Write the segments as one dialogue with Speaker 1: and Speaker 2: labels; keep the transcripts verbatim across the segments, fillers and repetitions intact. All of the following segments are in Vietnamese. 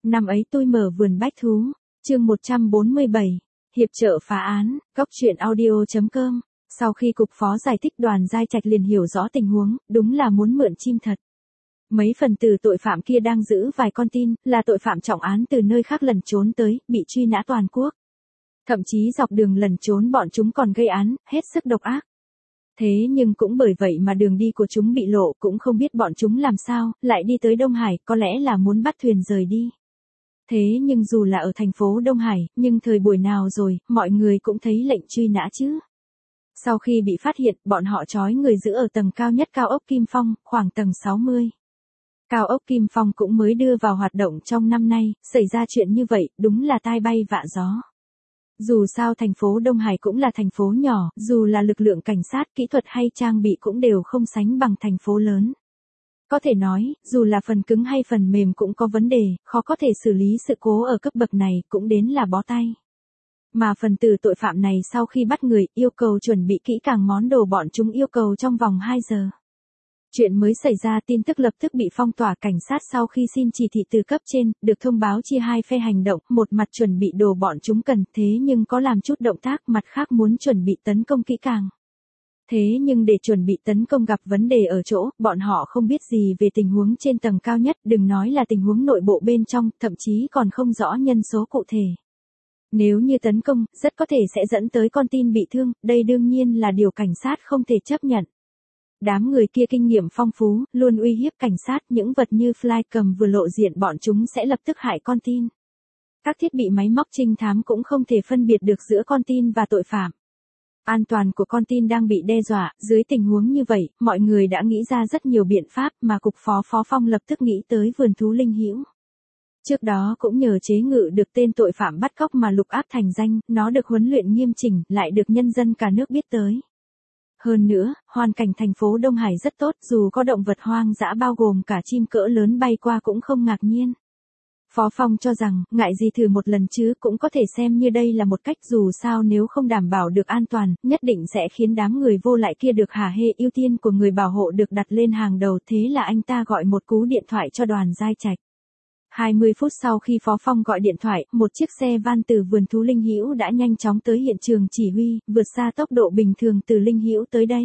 Speaker 1: Năm ấy tôi mở vườn bách thú, chương một trăm bốn mươi bảy, hiệp trợ phá án, góc truyện audio chấm com. Sau khi cục phó giải thích Đoàn Giai Trạch liền hiểu rõ tình huống, đúng là muốn mượn chim thật. Mấy phần tử tội phạm kia đang giữ vài con tin, là tội phạm trọng án từ nơi khác lẩn trốn tới, bị truy nã toàn quốc. Thậm chí dọc đường lẩn trốn bọn chúng còn gây án, hết sức độc ác. Thế nhưng cũng bởi vậy mà đường đi của chúng bị lộ, cũng không biết bọn chúng làm sao, lại đi tới Đông Hải, có lẽ là muốn bắt thuyền rời đi. Thế nhưng dù là ở thành phố Đông Hải, nhưng thời buổi nào rồi, mọi người cũng thấy lệnh truy nã chứ. Sau khi bị phát hiện, bọn họ trói người giữ ở tầng cao nhất cao ốc Kim Phong, khoảng tầng sáu mươi. Cao ốc Kim Phong cũng mới đưa vào hoạt động trong năm nay, xảy ra chuyện như vậy, đúng là tai bay vạ gió. Dù sao thành phố Đông Hải cũng là thành phố nhỏ, dù là lực lượng cảnh sát, kỹ thuật hay trang bị cũng đều không sánh bằng thành phố lớn. Có thể nói, dù là phần cứng hay phần mềm cũng có vấn đề, khó có thể xử lý sự cố ở cấp bậc này, cũng đến là bó tay. Mà phần tử tội phạm này sau khi bắt người, yêu cầu chuẩn bị kỹ càng món đồ bọn chúng yêu cầu trong vòng hai giờ. Chuyện mới xảy ra, tin tức lập tức bị phong tỏa. Cảnh sát sau khi xin chỉ thị từ cấp trên, được thông báo chia hai phe hành động, một mặt chuẩn bị đồ bọn chúng cần, thế nhưng có làm chút động tác, mặt khác muốn chuẩn bị tấn công kỹ càng. Thế nhưng để chuẩn bị tấn công gặp vấn đề ở chỗ, bọn họ không biết gì về tình huống trên tầng cao nhất, đừng nói là tình huống nội bộ bên trong, thậm chí còn không rõ nhân số cụ thể. Nếu như tấn công, rất có thể sẽ dẫn tới con tin bị thương, đây đương nhiên là điều cảnh sát không thể chấp nhận. Đám người kia kinh nghiệm phong phú, luôn uy hiếp cảnh sát, những vật như flycam vừa lộ diện bọn chúng sẽ lập tức hại con tin. Các thiết bị máy móc trinh thám cũng không thể phân biệt được giữa con tin và tội phạm. An toàn của con tin đang bị đe dọa, dưới tình huống như vậy, mọi người đã nghĩ ra rất nhiều biện pháp mà cục phó Phó Phong lập tức nghĩ tới vườn thú Linh Hữu. Trước đó cũng nhờ chế ngự được tên tội phạm bắt cóc mà Lục Áp thành danh, nó được huấn luyện nghiêm chỉnh, lại được nhân dân cả nước biết tới. Hơn nữa, hoàn cảnh thành phố Đông Hải rất tốt, dù có động vật hoang dã bao gồm cả chim cỡ lớn bay qua cũng không ngạc nhiên. Phó Phong cho rằng, ngại gì thử một lần chứ, cũng có thể xem như đây là một cách, dù sao nếu không đảm bảo được an toàn, nhất định sẽ khiến đám người vô lại kia được hả hê, ưu tiên của người bảo hộ được đặt lên hàng đầu. Thế là anh ta gọi một cú điện thoại cho Đoàn Giai Trạch. hai mươi phút sau khi Phó Phong gọi điện thoại, một chiếc xe van từ vườn thú Linh Hữu đã nhanh chóng tới hiện trường chỉ huy, vượt xa tốc độ bình thường từ Linh Hữu tới đây.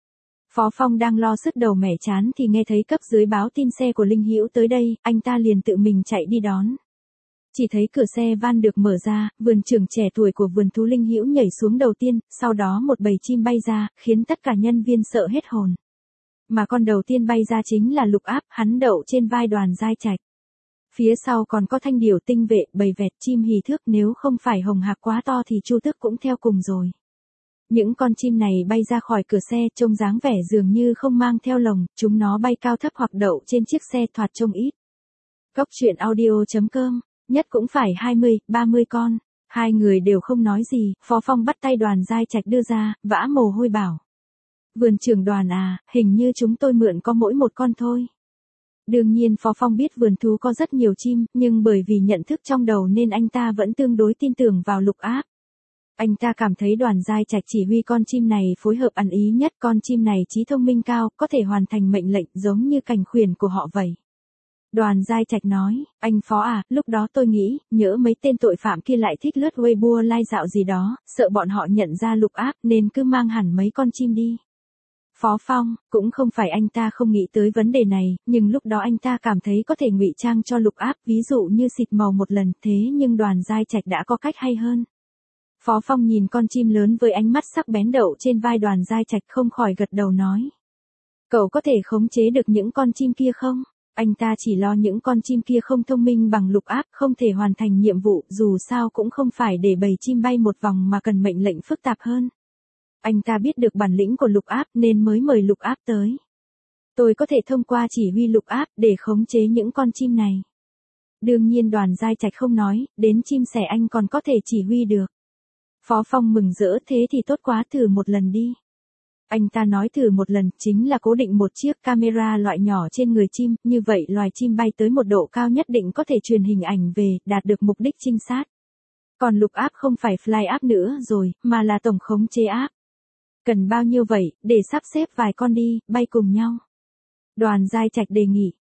Speaker 1: Phó Phong đang lo sứt đầu mẻ chán thì nghe thấy cấp dưới báo tin xe của Linh Hữu tới đây, anh ta liền tự mình chạy đi đón. Chỉ thấy cửa xe van được mở ra, vườn trưởng trẻ tuổi của vườn thú Linh Hữu nhảy xuống đầu tiên, sau đó một bầy chim bay ra, khiến tất cả nhân viên sợ hết hồn. Mà con đầu tiên bay ra chính là Lục Áp, hắn đậu trên vai Đoàn Giai Trạch. Phía sau còn có thanh điểu tinh vệ, bầy vẹt, chim hì thước, nếu không phải hồng hạc quá to thì chu tước cũng theo cùng rồi. Những con chim này bay ra khỏi cửa xe trông dáng vẻ dường như không mang theo lồng, chúng nó bay cao thấp hoặc đậu trên chiếc xe thoạt trông ít. Góc truyện audio chấm com, nhất cũng phải hai mươi, ba mươi con. Hai người đều không nói gì, Phó Phong bắt tay Đoàn Giai Trạch đưa ra, vã mồ hôi bảo. Vườn trưởng Đoàn à, hình như chúng tôi mượn có mỗi một con thôi. Đương nhiên Phó Phong biết vườn thú có rất nhiều chim, nhưng bởi vì nhận thức trong đầu nên anh ta vẫn tương đối tin tưởng vào Lục Áp. Anh ta cảm thấy Đoàn Giai Trạch chỉ huy con chim này phối hợp ăn ý nhất, con chim này trí thông minh cao, có thể hoàn thành mệnh lệnh giống như cảnh khuyển của họ vậy. Đoàn Giai Trạch nói, anh Phó à, lúc đó tôi nghĩ, nhỡ mấy tên tội phạm kia lại thích lướt Weibo lai dạo gì đó, sợ bọn họ nhận ra Lục Áp nên cứ mang hẳn mấy con chim đi. Phó Phong, cũng không phải anh ta không nghĩ tới vấn đề này, nhưng lúc đó anh ta cảm thấy có thể ngụy trang cho Lục Áp, ví dụ như xịt màu một lần, thế nhưng Đoàn Giai Trạch đã có cách hay hơn. Phó Phong nhìn con chim lớn với ánh mắt sắc bén đậu trên vai Đoàn Giai Trạch không khỏi gật đầu nói. Cậu có thể khống chế được những con chim kia không? Anh ta chỉ lo những con chim kia không thông minh bằng Lục Áp, không thể hoàn thành nhiệm vụ, dù sao cũng không phải để bầy chim bay một vòng mà cần mệnh lệnh phức tạp hơn. Anh ta biết được bản lĩnh của Lục Áp nên mới mời Lục Áp tới. Tôi có thể thông qua chỉ huy Lục Áp để khống chế những con chim này. Đương nhiên Đoàn Giai Trạch không nói, đến chim sẻ anh còn có thể chỉ huy được. Phó Phong mừng rỡ, thế thì tốt quá, thử một lần đi. Anh ta nói thử một lần chính là cố định một chiếc camera loại nhỏ trên người chim, như vậy loài chim bay tới một độ cao nhất định có thể truyền hình ảnh về, đạt được mục đích trinh sát. Còn Lục Áp không phải fly áp nữa rồi, mà là tổng khống chế áp. Cần bao nhiêu vậy, để sắp xếp vài con đi, bay cùng nhau. Đoàn Giai Trạch đề nghị,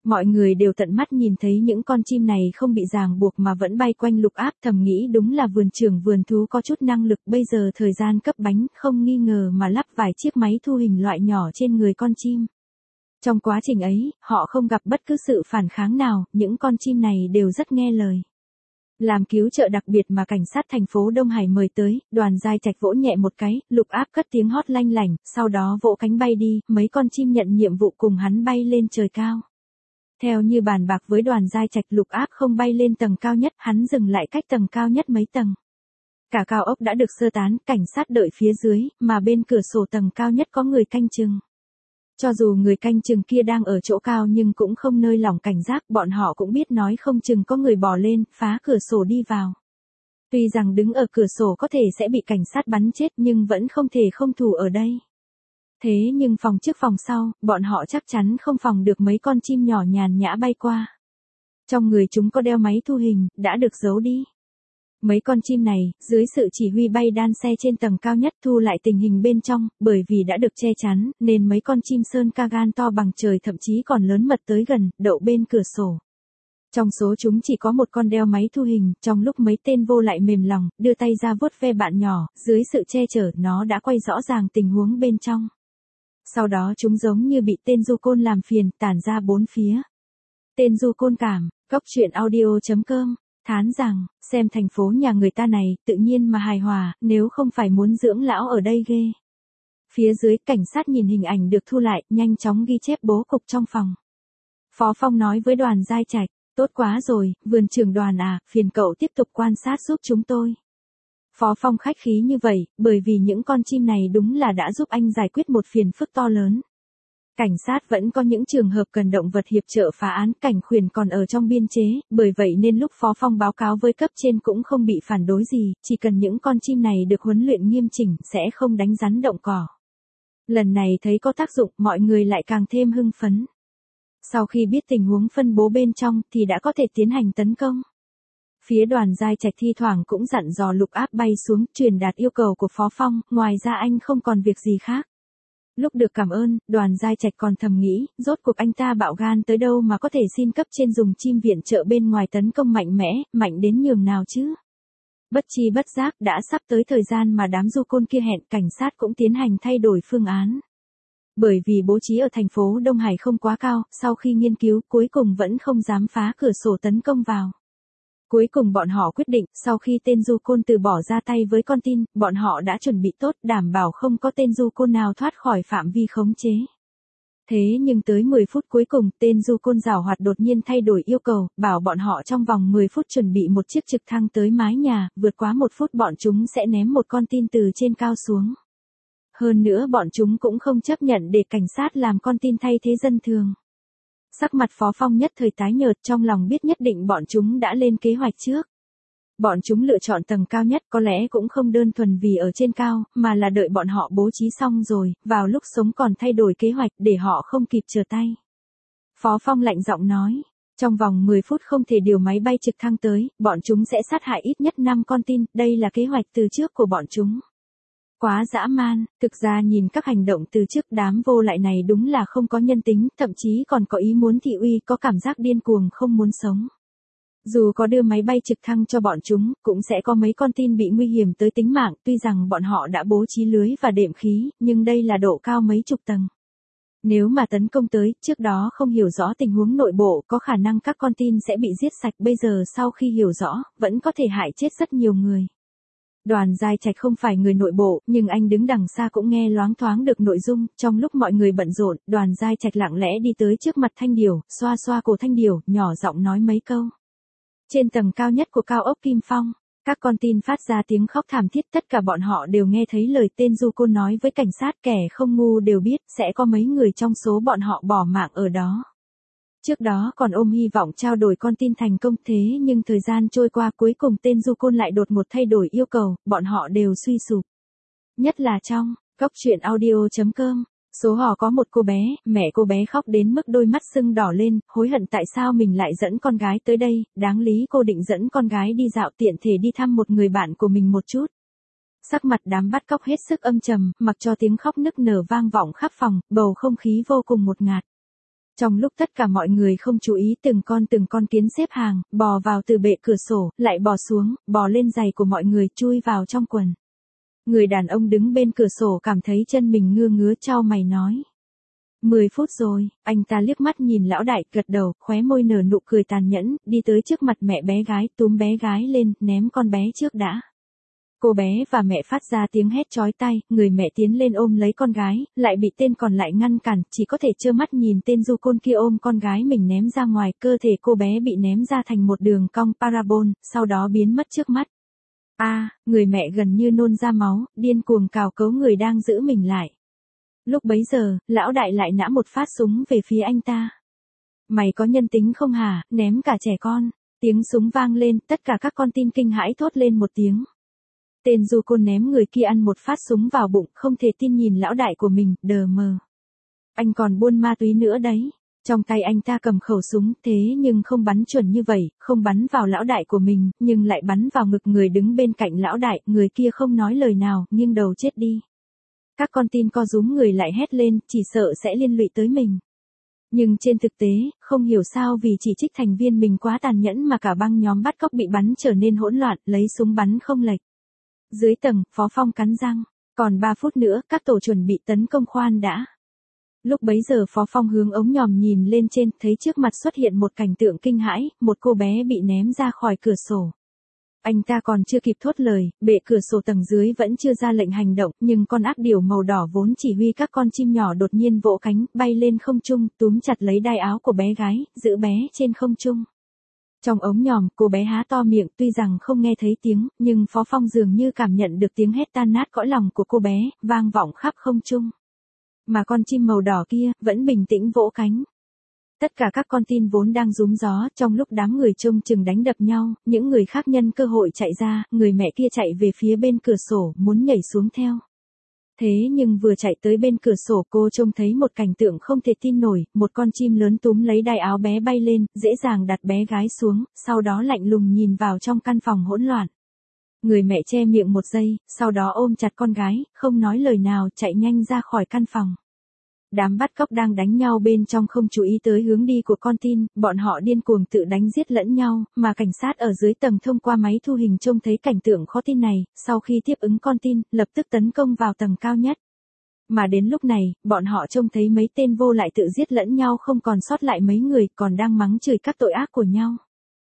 Speaker 1: Mọi người đều tận mắt nhìn thấy những con chim này không bị ràng buộc mà vẫn bay quanh Lục Áp, thầm nghĩ đúng là vườn trưởng vườn thú có chút năng lực, bây giờ thời gian cấp bánh, không nghi ngờ mà lắp vài chiếc máy thu hình loại nhỏ trên người con chim. Trong quá trình ấy, họ không gặp bất cứ sự phản kháng nào, những con chim này đều rất nghe lời. Làm cứu trợ đặc biệt mà cảnh sát thành phố Đông Hải mời tới, Đoàn Giai Trạch vỗ nhẹ một cái, Lục Áp cất tiếng hót lanh lảnh, sau đó vỗ cánh bay đi, mấy con chim nhận nhiệm vụ cùng hắn bay lên trời cao. Theo như bàn bạc với Đoàn Giai Trạch, Lục Áp không bay lên tầng cao nhất, hắn dừng lại cách tầng cao nhất mấy tầng. Cả cao ốc đã được sơ tán, cảnh sát đợi phía dưới, mà bên cửa sổ tầng cao nhất có người canh chừng. Cho dù người canh chừng kia đang ở chỗ cao nhưng cũng không nơi lỏng cảnh giác, bọn họ cũng biết nói không chừng có người bò lên, phá cửa sổ đi vào. Tuy rằng đứng ở cửa sổ có thể sẽ bị cảnh sát bắn chết nhưng vẫn không thể không thủ ở đây. Thế nhưng phòng trước phòng sau, bọn họ chắc chắn không phòng được mấy con chim nhỏ nhàn nhã bay qua. Trong người chúng có đeo máy thu hình, đã được giấu đi. Mấy con chim này, dưới sự chỉ huy bay đan xe trên tầng cao nhất thu lại tình hình bên trong, bởi vì đã được che chắn, nên mấy con chim sơn ca gan to bằng trời thậm chí còn lớn mật tới gần, đậu bên cửa sổ. Trong số chúng chỉ có một con đeo máy thu hình, trong lúc mấy tên vô lại mềm lòng, đưa tay ra vuốt ve bạn nhỏ, dưới sự che chở, nó đã quay rõ ràng tình huống bên trong. Sau đó chúng giống như bị tên du côn làm phiền, tản ra bốn phía. Tên du côn cảm, góc truyện audio chấm com, thán rằng, xem thành phố nhà người ta này, tự nhiên mà hài hòa, nếu không phải muốn dưỡng lão ở đây ghê. Phía dưới, cảnh sát nhìn hình ảnh được thu lại, nhanh chóng ghi chép bố cục trong phòng. Phó Phong nói với Đoàn Giai Trạch, tốt quá rồi, vườn trưởng Đoàn à, phiền cậu tiếp tục quan sát giúp chúng tôi. Phó Phong khách khí như vậy, bởi vì những con chim này đúng là đã giúp anh giải quyết một phiền phức to lớn. Cảnh sát vẫn có những trường hợp cần động vật hiệp trợ phá án, cảnh khuyển còn ở trong biên chế, bởi vậy nên lúc Phó Phong báo cáo với cấp trên cũng không bị phản đối gì, chỉ cần những con chim này được huấn luyện nghiêm chỉnh, sẽ không đánh rắn động cỏ. Lần này thấy có tác dụng, mọi người lại càng thêm hưng phấn. Sau khi biết tình huống phân bố bên trong, thì đã có thể tiến hành tấn công. Phía Đoàn Giai Trạch thi thoảng cũng dặn dò Lục Áp bay xuống, truyền đạt yêu cầu của Phó Phong, ngoài ra anh không còn việc gì khác. Lúc được cảm ơn, Đoàn Giai Trạch còn thầm nghĩ, rốt cuộc anh ta bạo gan tới đâu mà có thể xin cấp trên dùng chim viện trợ bên ngoài tấn công mạnh mẽ, mạnh đến nhường nào chứ. Bất chi bất giác đã sắp tới thời gian mà đám du côn kia hẹn, cảnh sát cũng tiến hành thay đổi phương án. Bởi vì bố trí ở thành phố Đông Hải không quá cao, sau khi nghiên cứu cuối cùng vẫn không dám phá cửa sổ tấn công vào. Cuối cùng bọn họ quyết định, sau khi tên du côn từ bỏ ra tay với con tin, bọn họ đã chuẩn bị tốt, đảm bảo không có tên du côn nào thoát khỏi phạm vi khống chế. Thế nhưng tới mười phút cuối cùng, tên du côn giảo hoạt đột nhiên thay đổi yêu cầu, bảo bọn họ trong vòng mười phút chuẩn bị một chiếc trực thăng tới mái nhà, vượt quá một phút bọn chúng sẽ ném một con tin từ trên cao xuống. Hơn nữa bọn chúng cũng không chấp nhận để cảnh sát làm con tin thay thế dân thường. Sắc mặt Phó Phong nhất thời tái nhợt, trong lòng biết nhất định bọn chúng đã lên kế hoạch trước. Bọn chúng lựa chọn tầng cao nhất có lẽ cũng không đơn thuần vì ở trên cao, mà là đợi bọn họ bố trí xong rồi, vào lúc sống còn thay đổi kế hoạch để họ không kịp trở tay. Phó Phong lạnh giọng nói, trong vòng mười phút không thể điều máy bay trực thăng tới, bọn chúng sẽ sát hại ít nhất năm con tin, đây là kế hoạch từ trước của bọn chúng. Quá dã man, thực ra nhìn các hành động từ trước đám vô lại này đúng là không có nhân tính, thậm chí còn có ý muốn thị uy, có cảm giác điên cuồng không muốn sống. Dù có đưa máy bay trực thăng cho bọn chúng, cũng sẽ có mấy con tin bị nguy hiểm tới tính mạng, tuy rằng bọn họ đã bố trí lưới và đệm khí, nhưng đây là độ cao mấy chục tầng. Nếu mà tấn công tới, trước đó không hiểu rõ tình huống nội bộ, có khả năng các con tin sẽ bị giết sạch, bây giờ sau khi hiểu rõ, vẫn có thể hại chết rất nhiều người. Đoàn Giai Trạch không phải người nội bộ, nhưng anh đứng đằng xa cũng nghe loáng thoáng được nội dung, trong lúc mọi người bận rộn, Đoàn Giai Trạch lặng lẽ đi tới trước mặt Thanh Điểu, xoa xoa cổ Thanh Điểu, nhỏ giọng nói mấy câu. Trên tầng cao nhất của cao ốc Kim Phong, các con tin phát ra tiếng khóc thảm thiết, tất cả bọn họ đều nghe thấy lời tên du côn nói với cảnh sát, kẻ không ngu đều biết, sẽ có mấy người trong số bọn họ bỏ mạng ở đó. Trước đó còn ôm hy vọng trao đổi con tin thành công, thế nhưng thời gian trôi qua cuối cùng tên du côn lại đột ngột thay đổi yêu cầu, bọn họ đều suy sụp. Nhất là trong, góc truyện audio chấm com, số họ có một cô bé, mẹ cô bé khóc đến mức đôi mắt sưng đỏ lên, hối hận tại sao mình lại dẫn con gái tới đây, đáng lý cô định dẫn con gái đi dạo tiện thể đi thăm một người bạn của mình một chút. Sắc mặt đám bắt cóc hết sức âm trầm, mặc cho tiếng khóc nức nở vang vọng khắp phòng, bầu không khí vô cùng ngột ngạt. Trong lúc tất cả mọi người không chú ý, từng con từng con kiến xếp hàng, bò vào từ bệ cửa sổ, lại bò xuống, bò lên giày của mọi người, chui vào trong quần. Người đàn ông đứng bên cửa sổ cảm thấy chân mình ngưa ngứa, chau mày nói. Mười phút rồi, anh ta liếc mắt nhìn lão đại, gật đầu, khóe môi nở nụ cười tàn nhẫn, đi tới trước mặt mẹ bé gái, túm bé gái lên, ném con bé trước đã. Cô bé và mẹ phát ra tiếng hét chói tai, người mẹ tiến lên ôm lấy con gái, lại bị tên còn lại ngăn cản, chỉ có thể trơ mắt nhìn tên du côn kia ôm con gái mình ném ra ngoài, cơ thể cô bé bị ném ra thành một đường cong parabol, sau đó biến mất trước mắt. A, à, người mẹ gần như nôn ra máu, điên cuồng cào cấu người đang giữ mình lại. Lúc bấy giờ, lão đại lại nã một phát súng về phía anh ta. Mày có nhân tính không hả, ném cả trẻ con. Tiếng súng vang lên, tất cả các con tin kinh hãi thốt lên một tiếng. Tên du côn ném người kia ăn một phát súng vào bụng, không thể tin nhìn lão đại của mình, đờ mờ. Anh còn buôn ma túy nữa đấy. Trong tay anh ta cầm khẩu súng, thế nhưng không bắn chuẩn như vậy, không bắn vào lão đại của mình, nhưng lại bắn vào ngực người đứng bên cạnh lão đại, người kia không nói lời nào, nghiêng đầu chết đi. Các con tin co rúm người lại hét lên, chỉ sợ sẽ liên lụy tới mình. Nhưng trên thực tế, không hiểu sao vì chỉ trích thành viên mình quá tàn nhẫn mà cả băng nhóm bắt cóc bị bắn trở nên hỗn loạn, lấy súng bắn không lệch. Dưới tầng, Phó Phong cắn răng, còn ba phút nữa, các tổ chuẩn bị tấn công khoan đã. Lúc bấy giờ Phó Phong hướng ống nhòm nhìn lên trên, thấy trước mặt xuất hiện một cảnh tượng kinh hãi, một cô bé bị ném ra khỏi cửa sổ. Anh ta còn chưa kịp thốt lời, bệ cửa sổ tầng dưới vẫn chưa ra lệnh hành động, nhưng con ác điểu màu đỏ vốn chỉ huy các con chim nhỏ đột nhiên vỗ cánh, bay lên không trung, túm chặt lấy đai áo của bé gái, giữ bé trên không trung. Trong ống nhòm, cô bé há to miệng, tuy rằng không nghe thấy tiếng, nhưng Phó Phong dường như cảm nhận được tiếng hét tan nát cõi lòng của cô bé, vang vọng khắp không trung. Mà con chim màu đỏ kia, vẫn bình tĩnh vỗ cánh. Tất cả các con tin vốn đang rúm gió, trong lúc đám người trông chừng đánh đập nhau, những người khác nhân cơ hội chạy ra, người mẹ kia chạy về phía bên cửa sổ, muốn nhảy xuống theo. Thế nhưng vừa chạy tới bên cửa sổ cô trông thấy một cảnh tượng không thể tin nổi, một con chim lớn túm lấy đai áo bé bay lên, dễ dàng đặt bé gái xuống, sau đó lạnh lùng nhìn vào trong căn phòng hỗn loạn. Người mẹ che miệng một giây, sau đó ôm chặt con gái, không nói lời nào, chạy nhanh ra khỏi căn phòng. Đám bắt cóc đang đánh nhau bên trong không chú ý tới hướng đi của con tin, bọn họ điên cuồng tự đánh giết lẫn nhau, mà cảnh sát ở dưới tầng thông qua máy thu hình trông thấy cảnh tượng khó tin này, sau khi tiếp ứng con tin, lập tức tấn công vào tầng cao nhất. Mà đến lúc này, bọn họ trông thấy mấy tên vô lại tự giết lẫn nhau không còn sót lại mấy người, còn đang mắng chửi các tội ác của nhau.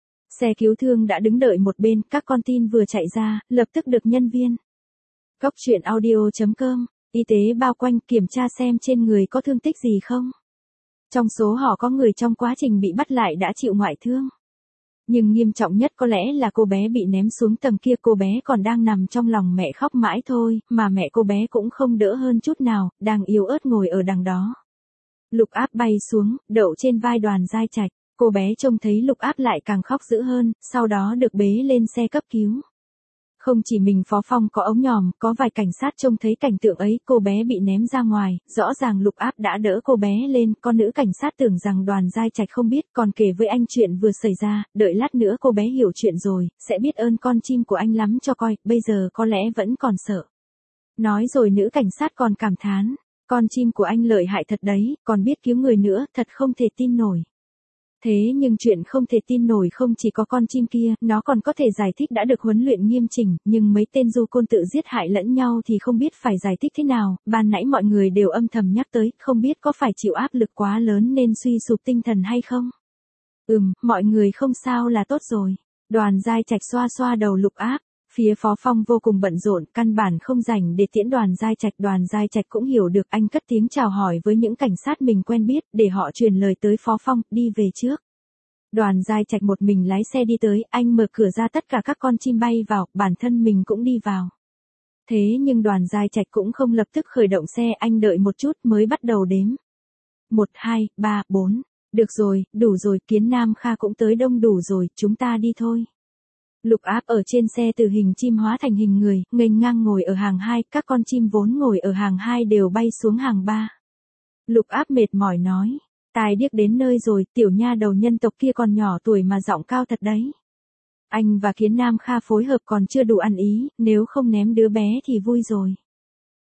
Speaker 1: Xe cứu thương đã đứng đợi một bên, các con tin vừa chạy ra, lập tức được nhân viên Cóc truyện audio chấm com y tế bao quanh kiểm tra xem trên người có thương tích gì không. Trong số họ có người trong quá trình bị bắt lại đã chịu ngoại thương. Nhưng nghiêm trọng nhất có lẽ là cô bé bị ném xuống tầng kia, cô bé còn đang nằm trong lòng mẹ khóc mãi thôi, mà mẹ cô bé cũng không đỡ hơn chút nào, đang yếu ớt ngồi ở đằng đó. Lục Áp bay xuống, đậu trên vai Đoàn Giai Trạch, cô bé trông thấy Lục Áp lại càng khóc dữ hơn, sau đó được bế lên xe cấp cứu. Không chỉ mình Phó Phong có ống nhòm, có vài cảnh sát trông thấy cảnh tượng ấy, cô bé bị ném ra ngoài, rõ ràng Lục Áp đã đỡ cô bé lên, con nữ cảnh sát tưởng rằng Đoàn Giai Trạch không biết, còn kể với anh chuyện vừa xảy ra, đợi lát nữa cô bé hiểu chuyện rồi, sẽ biết ơn con chim của anh lắm cho coi, bây giờ có lẽ vẫn còn sợ. Nói rồi nữ cảnh sát còn cảm thán, con chim của anh lợi hại thật đấy, còn biết cứu người nữa, thật không thể tin nổi. Thế nhưng chuyện không thể tin nổi không chỉ có con chim kia, nó còn có thể giải thích đã được huấn luyện nghiêm chỉnh, nhưng mấy tên du côn tự giết hại lẫn nhau thì không biết phải giải thích thế nào, ban nãy mọi người đều âm thầm nhắc tới, không biết có phải chịu áp lực quá lớn nên suy sụp tinh thần hay không. Ừm, mọi người không sao là tốt rồi. Đoàn Giai Trạch xoa xoa đầu Lục Áp. Phía Phó Phong vô cùng bận rộn, căn bản không rảnh để tiễn Đoàn Giai Trạch. Đoàn Giai Trạch cũng hiểu được, anh cất tiếng chào hỏi với những cảnh sát mình quen biết, để họ truyền lời tới Phó Phong, đi về trước. Đoàn Giai Trạch một mình lái xe đi tới, anh mở cửa ra tất cả các con chim bay vào, bản thân mình cũng đi vào. Thế nhưng Đoàn Giai Trạch cũng không lập tức khởi động xe, anh đợi một chút mới bắt đầu đếm. một, hai, ba, bốn. Được rồi, đủ rồi, Kiến Nam Kha cũng tới đông đủ rồi, chúng ta đi thôi. Lục Áp ở trên xe từ hình chim hóa thành hình người, nghênh ngang ngồi ở hàng hai, các con chim vốn ngồi ở hàng hai đều bay xuống hàng ba. Lục Áp mệt mỏi nói, tài điếc đến nơi rồi, tiểu nha đầu nhân tộc kia còn nhỏ tuổi mà giọng cao thật đấy. Anh và Kiến Nam Kha phối hợp còn chưa đủ ăn ý, nếu không ném đứa bé thì vui rồi.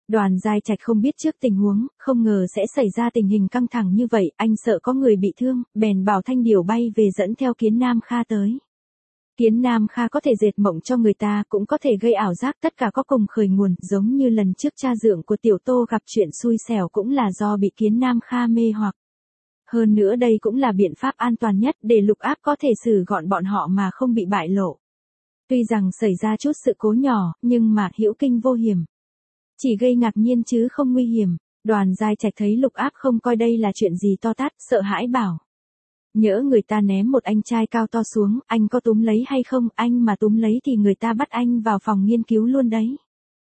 Speaker 1: Đoàn Giai Trạch không biết trước tình huống, không ngờ sẽ xảy ra tình hình căng thẳng như vậy, anh sợ có người bị thương, bèn bảo Thanh Điểu bay về dẫn theo Kiến Nam Kha tới. Kiến Nam Kha có thể dệt mộng cho người ta, cũng có thể gây ảo giác, tất cả có cùng khởi nguồn, giống như lần trước cha dượng của Tiểu Tô gặp chuyện xui xẻo cũng là do bị Kiến Nam Kha mê hoặc. Hơn nữa đây cũng là biện pháp an toàn nhất để Lục Áp có thể xử gọn bọn họ mà không bị bại lộ. Tuy rằng xảy ra chút sự cố nhỏ, nhưng mà hữu kinh vô hiểm. Chỉ gây ngạc nhiên chứ không nguy hiểm. Đoàn Giai Trạch thấy Lục Áp không coi đây là chuyện gì to tát, sợ hãi bảo. Nhỡ người ta ném một anh trai cao to xuống, anh có túm lấy hay không, anh mà túm lấy thì người ta bắt anh vào phòng nghiên cứu luôn đấy.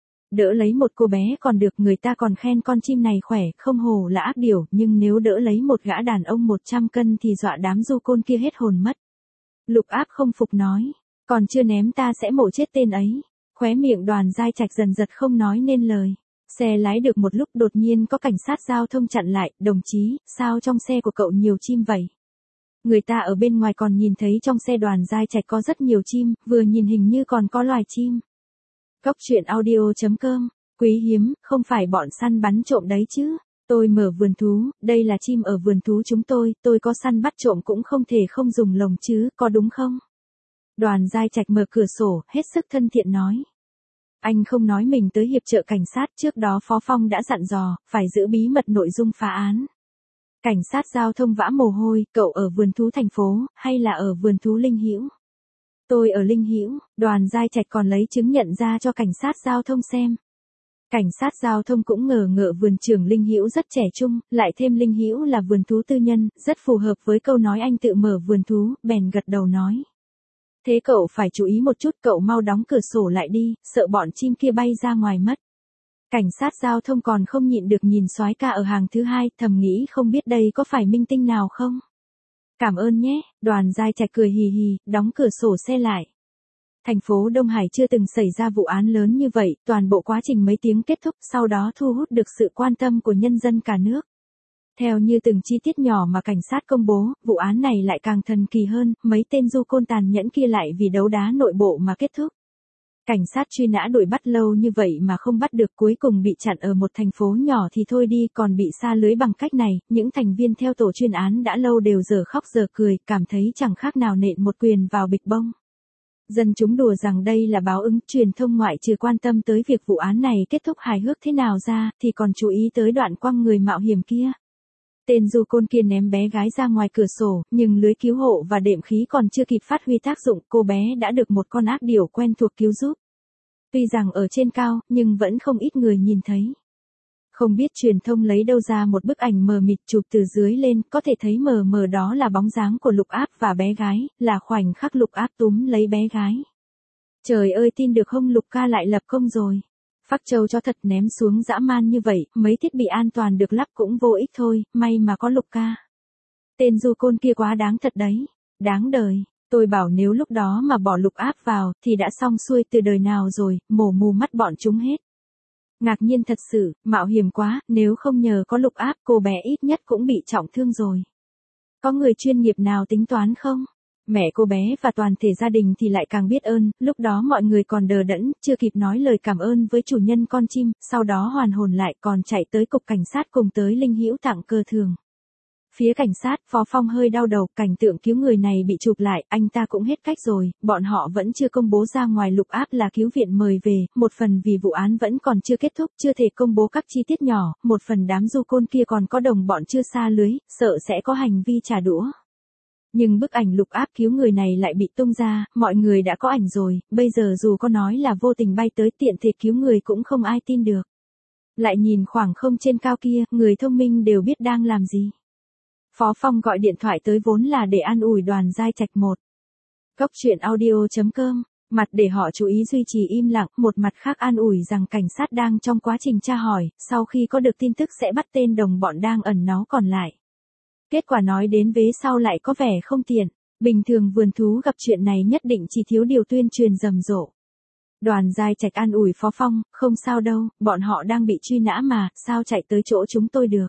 Speaker 1: Đỡ lấy một cô bé còn được, người ta còn khen con chim này khỏe, không hồ là ác điểu, nhưng nếu đỡ lấy một gã đàn ông một trăm cân thì dọa đám du côn kia hết hồn mất. Lục Áp không phục nói, còn chưa ném ta sẽ mổ chết tên ấy. Khóe miệng Đoàn Giai Trạch dần giật không nói nên lời. Xe lái được một lúc đột nhiên có cảnh sát giao thông chặn lại, đồng chí, sao trong xe của cậu nhiều chim vậy? Người ta ở bên ngoài còn nhìn thấy trong xe Đoàn Giai Trạch có rất nhiều chim, vừa nhìn hình như còn có loài chim. Cóc truyện audio chấm com, quý hiếm, không phải bọn săn bắn trộm đấy chứ. Tôi mở vườn thú, đây là chim ở vườn thú chúng tôi, tôi có săn bắt trộm cũng không thể không dùng lồng chứ, có đúng không? Đoàn Giai Trạch mở cửa sổ, hết sức thân thiện nói. Anh không nói mình tới hiệp trợ cảnh sát, trước đó Phó Phong đã dặn dò, phải giữ bí mật nội dung phá án. Cảnh sát giao thông vã mồ hôi, cậu ở vườn thú thành phố, hay là ở vườn thú Linh Hữu? Tôi ở Linh Hữu. Đoàn Giai Trạch còn lấy chứng nhận ra cho cảnh sát giao thông xem. Cảnh sát giao thông cũng ngờ ngợ vườn trưởng Linh Hữu rất trẻ trung, lại thêm Linh Hữu là vườn thú tư nhân, rất phù hợp với câu nói anh tự mở vườn thú, bèn gật đầu nói. Thế cậu phải chú ý một chút, cậu mau đóng cửa sổ lại đi, sợ bọn chim kia bay ra ngoài mất. Cảnh sát giao thông còn không nhịn được nhìn soái ca ở hàng thứ hai, thầm nghĩ không biết đây có phải minh tinh nào không? Cảm ơn nhé, Đoàn Giai Trạch cười hì hì, đóng cửa sổ xe lại. Thành phố Đông Hải chưa từng xảy ra vụ án lớn như vậy, toàn bộ quá trình mấy tiếng kết thúc, sau đó thu hút được sự quan tâm của nhân dân cả nước. Theo như từng chi tiết nhỏ mà cảnh sát công bố, vụ án này lại càng thần kỳ hơn, mấy tên du côn tàn nhẫn kia lại vì đấu đá nội bộ mà kết thúc. Cảnh sát truy nã đuổi bắt lâu như vậy mà không bắt được, cuối cùng bị chặn ở một thành phố nhỏ thì thôi đi, còn bị sa lưới bằng cách này, những thành viên theo tổ chuyên án đã lâu đều giờ khóc giờ cười, cảm thấy chẳng khác nào nện một quyền vào bịch bông. Dân chúng đùa rằng đây là báo ứng, truyền thông ngoại trừ quan tâm tới việc vụ án này kết thúc hài hước thế nào ra, thì còn chú ý tới đoạn quăng người mạo hiểm kia. Tên du côn kia ném bé gái ra ngoài cửa sổ, nhưng lưới cứu hộ và đệm khí còn chưa kịp phát huy tác dụng, cô bé đã được một con ác điểu quen thuộc cứu giúp. Tuy rằng ở trên cao, nhưng vẫn không ít người nhìn thấy. Không biết truyền thông lấy đâu ra một bức ảnh mờ mịt chụp từ dưới lên, có thể thấy mờ mờ đó là bóng dáng của Lục Áp và bé gái, là khoảnh khắc Lục Áp túm lấy bé gái. Trời ơi, tin được không, Lục ca lại lập công rồi. Phác châu cho thật, ném xuống dã man như vậy, mấy thiết bị an toàn được lắp cũng vô ích thôi, may mà có Lục ca. Tên du côn kia quá đáng thật đấy, đáng đời, tôi bảo nếu lúc đó mà bỏ Lục Áp vào, thì đã xong xuôi từ đời nào rồi, mổ mù mắt bọn chúng hết. Ngạc nhiên thật sự, mạo hiểm quá, nếu không nhờ có Lục Áp, cô bé ít nhất cũng bị trọng thương rồi. Có người chuyên nghiệp nào tính toán không? Mẹ cô bé và toàn thể gia đình thì lại càng biết ơn, lúc đó mọi người còn đờ đẫn, chưa kịp nói lời cảm ơn với chủ nhân con chim, sau đó hoàn hồn lại còn chạy tới cục cảnh sát cùng tới Linh Hữu tặng cờ thường. Phía cảnh sát, Phó Phong hơi đau đầu, cảnh tượng cứu người này bị chụp lại, anh ta cũng hết cách rồi, bọn họ vẫn chưa công bố ra ngoài Lục Áp là cứu viện mời về, một phần vì vụ án vẫn còn chưa kết thúc, chưa thể công bố các chi tiết nhỏ, một phần đám du côn kia còn có đồng bọn chưa sa lưới, sợ sẽ có hành vi trả đũa. Nhưng bức ảnh Lục Áp cứu người này lại bị tung ra, mọi người đã có ảnh rồi, bây giờ dù có nói là vô tình bay tới tiện thể cứu người cũng không ai tin được. Lại nhìn khoảng không trên cao kia, người thông minh đều biết đang làm gì. Phó Phong gọi điện thoại tới vốn là để an ủi Đoàn Giai Trạch một. Cóc truyện audio chấm com, mặt để họ chú ý duy trì im lặng, một mặt khác an ủi rằng cảnh sát đang trong quá trình tra hỏi, sau khi có được tin tức sẽ bắt tên đồng bọn đang ẩn náu còn lại. Kết quả nói đến vế sau lại có vẻ không tiện, bình thường vườn thú gặp chuyện này nhất định chỉ thiếu điều tuyên truyền rầm rộ. Đoàn Giai Trạch an ủi Phó Phong, không sao đâu, bọn họ đang bị truy nã mà, sao chạy tới chỗ chúng tôi được.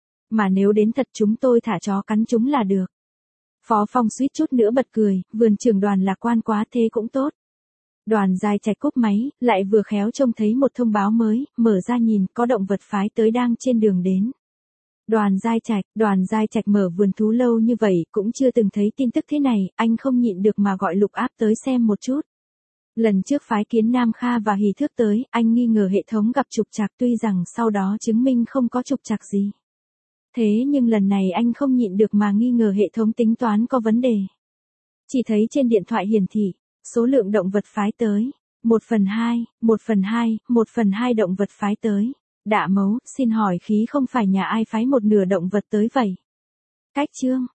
Speaker 1: Mà nếu đến thật chúng tôi thả chó cắn chúng là được. Phó Phong suýt chút nữa bật cười, vườn trưởng Đoàn lạc quan quá, thế cũng tốt. Đoàn Giai Trạch cúp máy, lại vừa khéo trông thấy một thông báo mới, mở ra nhìn, có động vật phái tới đang trên đường đến. Đoàn Giai Trạch, Đoàn Giai Trạch mở vườn thú lâu như vậy, cũng chưa từng thấy tin tức thế này, anh không nhịn được mà gọi Lục Áp tới xem một chút. Lần trước phái Kiến Nam Kha và Hỷ Thước tới, anh nghi ngờ hệ thống gặp trục trặc, tuy rằng sau đó chứng minh không có trục trặc gì. Thế nhưng lần này anh không nhịn được mà nghi ngờ hệ thống tính toán có vấn đề. Chỉ thấy trên điện thoại hiển thị, số lượng động vật phái tới, một phần hai, một phần hai, một phần hai động vật phái tới. Đạ Mấu, xin hỏi khí không phải nhà ai phái một nửa động vật tới vậy? Cách chương